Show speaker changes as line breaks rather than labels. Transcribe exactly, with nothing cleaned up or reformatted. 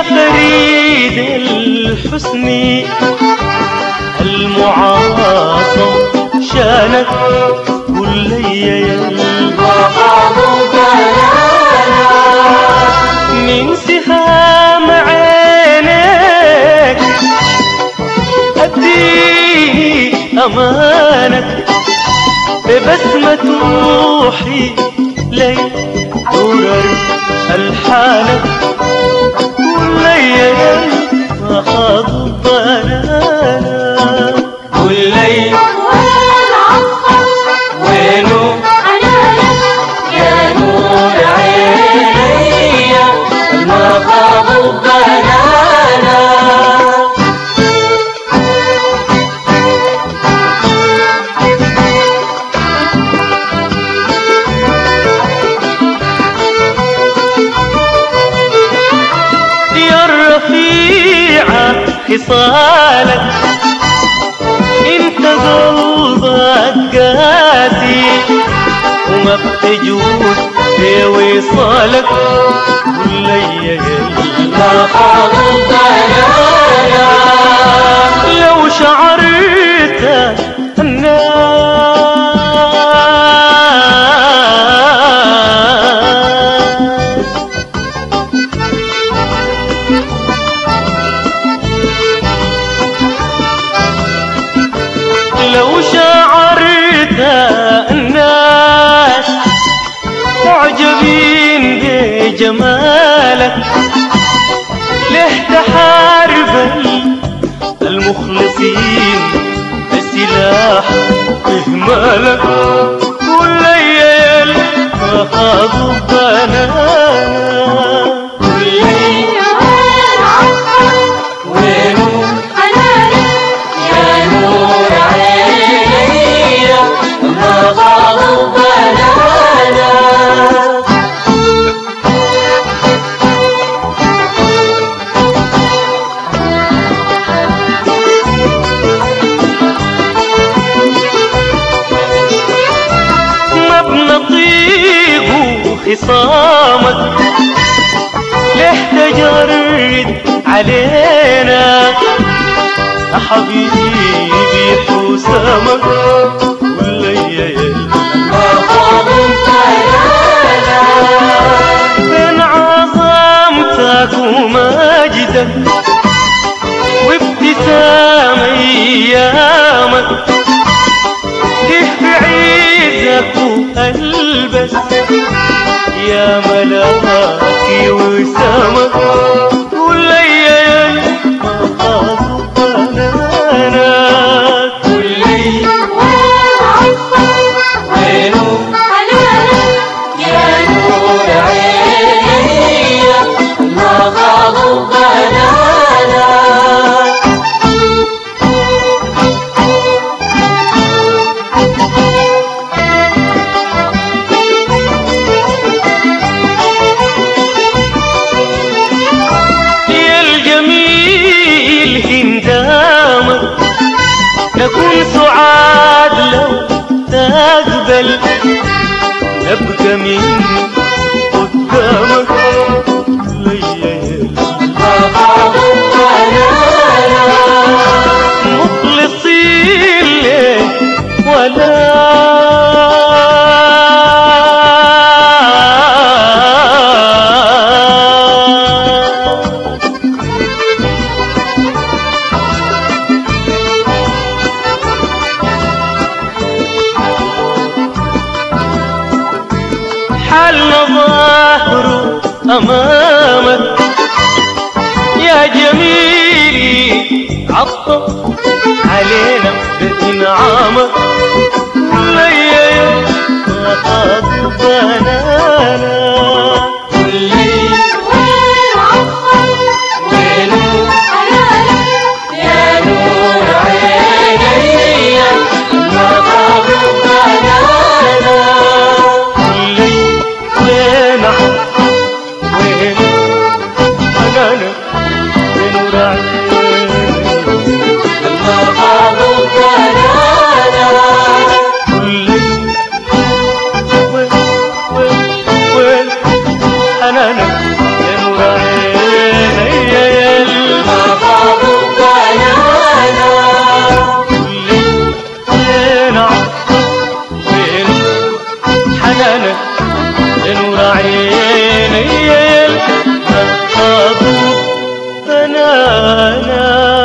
فريد الحسن المعاصم شانك كل يوم من سهام عينك أديني أمانك ببسمة روحي لي درر ألحانك كل يوم أخذ بنانك كل يوم وينو يا نور عيني ما خاض بنانك خصالك انت قلبك قاسي وما بتجود في وصالك كل يوم ما خاض لو شعرت لو شعرت الناس معجبين بجمالك ليه تحارب المخلصين بسلاح إهمالك كل ليل أخذوا بنانك كل ليل وينو يا نور عيني ما خاضوا بنانك ما بنطيق خصامك ليه تجرد علينا يا حبيبي حسامك كل يوم ما خاضوا بنانك بين عظمتك ومجدك وابتسام ايامك ليه بعيدك والبس يا ملاكي وسامك كل يوم ما خاضوا بنانك كل وينو يا نور عيني ما خاضوا بنانك يا الجميل هندامك نكون سعاد لو تقبل نبقى من قدامك ليل ما خاضوا بنانك مخلصين لك ولا حالنا ظاهره أمامك يا جميلي عطف علينا بإنعامك كل يوم ما خاضوا بنانك كل وينو يا نور عيني ما خاضوا بنانك وين وين حنانك وين وراعينك ما خاضوا بنانك كل وين وين وين حنانك يا نور عيني يا الحبوب بنانا